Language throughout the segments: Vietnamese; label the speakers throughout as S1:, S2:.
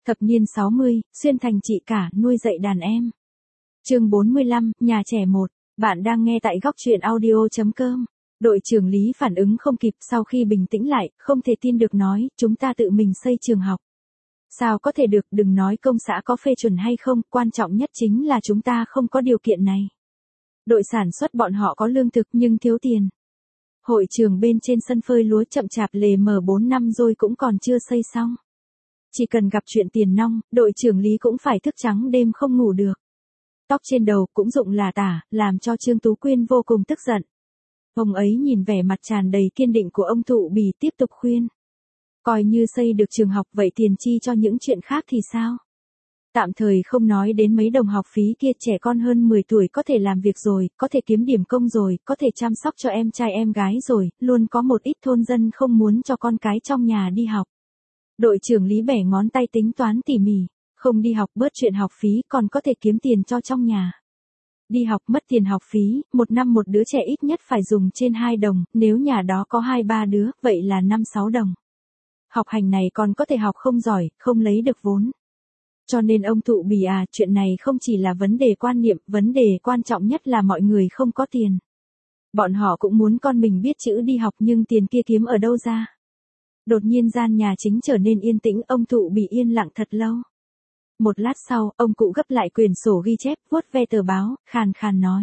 S1: Thập niên 60, xuyên thành chị cả, nuôi dạy đàn em. Chương 45, nhà trẻ 1. Bạn đang nghe tại góc truyện audio.com. Đội trưởng Lý phản ứng không kịp, sau khi bình tĩnh lại, không thể tin được nói, chúng ta tự mình xây trường học. Sao có thể được, đừng nói công xã có phê chuẩn hay không, quan trọng nhất chính là chúng ta không có điều kiện này. Đội sản xuất bọn họ có lương thực nhưng thiếu tiền. Hội trường bên trên sân phơi lúa chậm chạp lề mờ 4 năm rồi cũng còn chưa xây xong. Chỉ cần gặp chuyện tiền nong, đội trưởng Lý cũng phải thức trắng đêm không ngủ được. Tóc trên đầu cũng rụng là tả, làm cho Trương Tú Quyên vô cùng tức giận. Ông ấy nhìn vẻ mặt tràn đầy kiên định của ông Thụ Bì tiếp tục khuyên. Coi như xây được trường học vậy tiền chi cho những chuyện khác thì sao? Tạm thời không nói đến mấy đồng học phí kia, trẻ con hơn 10 tuổi có thể làm việc rồi, có thể kiếm điểm công rồi, có thể chăm sóc cho em trai em gái rồi, luôn có một ít thôn dân không muốn cho con cái trong nhà đi học. Đội trưởng Lý bẻ ngón tay tính toán tỉ mỉ, không đi học bớt chuyện học phí còn có thể kiếm tiền cho trong nhà. Đi học mất tiền học phí, một năm một đứa trẻ ít nhất phải dùng trên 2 đồng, nếu nhà đó có 2-3 đứa, vậy là 5-6 đồng. Học hành này còn có thể học không giỏi, không lấy được vốn. Cho nên ông Thụ Bì chuyện này không chỉ là vấn đề quan niệm, vấn đề quan trọng nhất là mọi người không có tiền. Bọn họ cũng muốn con mình biết chữ đi học nhưng tiền kia kiếm ở đâu ra. Đột nhiên gian nhà chính trở nên yên tĩnh, ông Thụ Bì yên lặng thật lâu. Một lát sau, ông cụ gấp lại quyển sổ ghi chép, vuốt ve tờ báo, khàn khàn nói.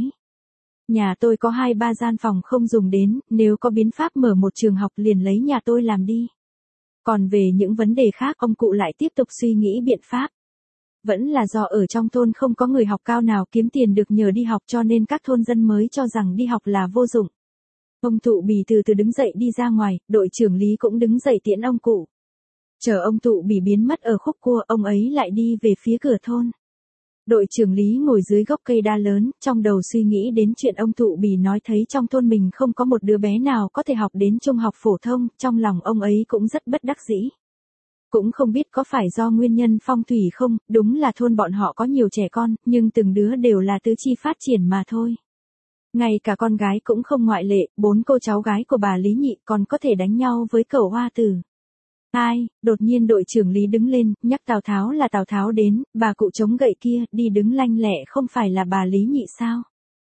S1: Nhà tôi có 2-3 gian phòng không dùng đến, nếu có biện pháp mở một trường học liền lấy nhà tôi làm đi. Còn về những vấn đề khác, ông cụ lại tiếp tục suy nghĩ biện pháp. Vẫn là do ở trong thôn không có người học cao nào kiếm tiền được nhờ đi học cho nên các thôn dân mới cho rằng đi học là vô dụng. Ông Thụ Bì từ từ đứng dậy đi ra ngoài, đội trưởng Lý cũng đứng dậy tiễn ông cụ. Chờ ông Thụ Bì biến mất ở khúc cua, ông ấy lại đi về phía cửa thôn. Đội trưởng Lý ngồi dưới gốc cây đa lớn, trong đầu suy nghĩ đến chuyện ông Thụ Bì nói thấy trong thôn mình không có một đứa bé nào có thể học đến trung học phổ thông, trong lòng ông ấy cũng rất bất đắc dĩ. Cũng không biết có phải do nguyên nhân phong thủy không, đúng là thôn bọn họ có nhiều trẻ con, nhưng từng đứa đều là tứ chi phát triển mà thôi. Ngay cả con gái cũng không ngoại lệ, 4 cô cháu gái của bà Lý Nhị còn có thể đánh nhau với cẩu hoa tử. Đột nhiên đội trưởng Lý đứng lên, nhắc Tào Tháo là Tào Tháo đến, bà cụ chống gậy kia, đi đứng lanh lẹ không phải là bà Lý Nhị sao?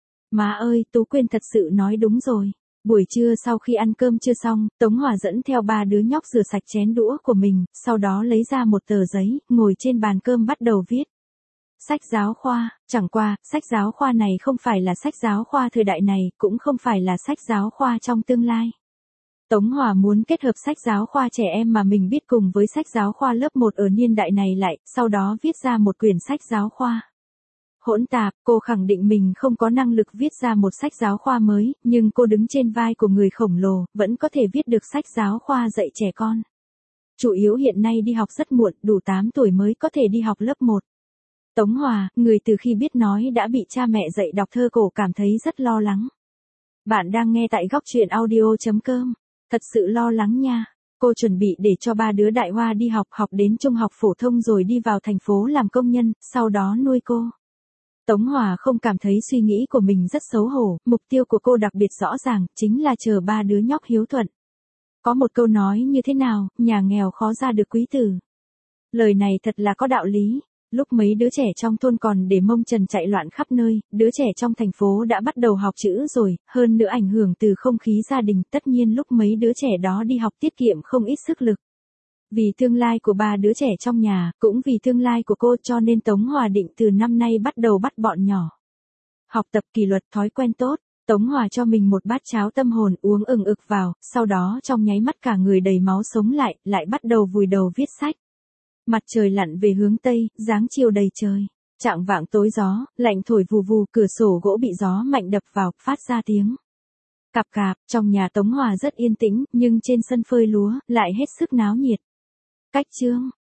S1: Má ơi, Tú Quyên thật sự nói đúng rồi. Buổi trưa sau khi ăn cơm chưa xong, Tống Hòa dẫn theo 3 đứa nhóc rửa sạch chén đũa của mình, sau đó lấy ra một tờ giấy, ngồi trên bàn cơm bắt đầu viết. Sách giáo khoa, chẳng qua, sách giáo khoa này không phải là sách giáo khoa thời đại này, cũng không phải là sách giáo khoa trong tương lai. Tống Hòa muốn kết hợp sách giáo khoa trẻ em mà mình biết cùng với sách giáo khoa lớp 1 ở niên đại này lại, sau đó viết ra một quyển sách giáo khoa. Hỗn tạp, cô khẳng định mình không có năng lực viết ra một sách giáo khoa mới, nhưng cô đứng trên vai của người khổng lồ, vẫn có thể viết được sách giáo khoa dạy trẻ con. Chủ yếu hiện nay đi học rất muộn, đủ 8 tuổi mới có thể đi học lớp 1. Tống Hòa, người từ khi biết nói đã bị cha mẹ dạy đọc thơ cổ cảm thấy rất lo lắng. Bạn đang nghe tại góc truyện audio.com. Thật sự lo lắng nha. Cô chuẩn bị để cho 3 đứa đại hoa đi học, học đến trung học phổ thông rồi đi vào thành phố làm công nhân, sau đó nuôi cô. Tống Hòa không cảm thấy suy nghĩ của mình rất xấu hổ, mục tiêu của cô đặc biệt rõ ràng, chính là chờ 3 đứa nhóc hiếu thuận. Có một câu nói như thế nào, nhà nghèo khó ra được quý tử. Lời này thật là có đạo lý. Lúc mấy đứa trẻ trong thôn còn để mông trần chạy loạn khắp nơi, đứa trẻ trong thành phố đã bắt đầu học chữ rồi, hơn nữa ảnh hưởng từ không khí gia đình, tất nhiên lúc mấy đứa trẻ đó đi học tiết kiệm không ít sức lực. Vì tương lai của 3 đứa trẻ trong nhà, cũng vì tương lai của cô cho nên Tống Hòa định từ năm nay bắt đầu bắt bọn nhỏ học tập kỷ luật thói quen tốt. Tống Hòa cho mình một bát cháo tâm hồn uống ừng ực vào, sau đó trong nháy mắt cả người đầy máu sống lại bắt đầu vùi đầu viết sách. Mặt trời lặn về hướng tây, dáng chiều đầy trời. Chạng vạng tối gió, lạnh thổi vù vù, cửa sổ gỗ bị gió mạnh đập vào, phát ra tiếng cạp cạp. Trong nhà Tống Hòa rất yên tĩnh, nhưng trên sân phơi lúa, lại hết sức náo nhiệt. Cách chương,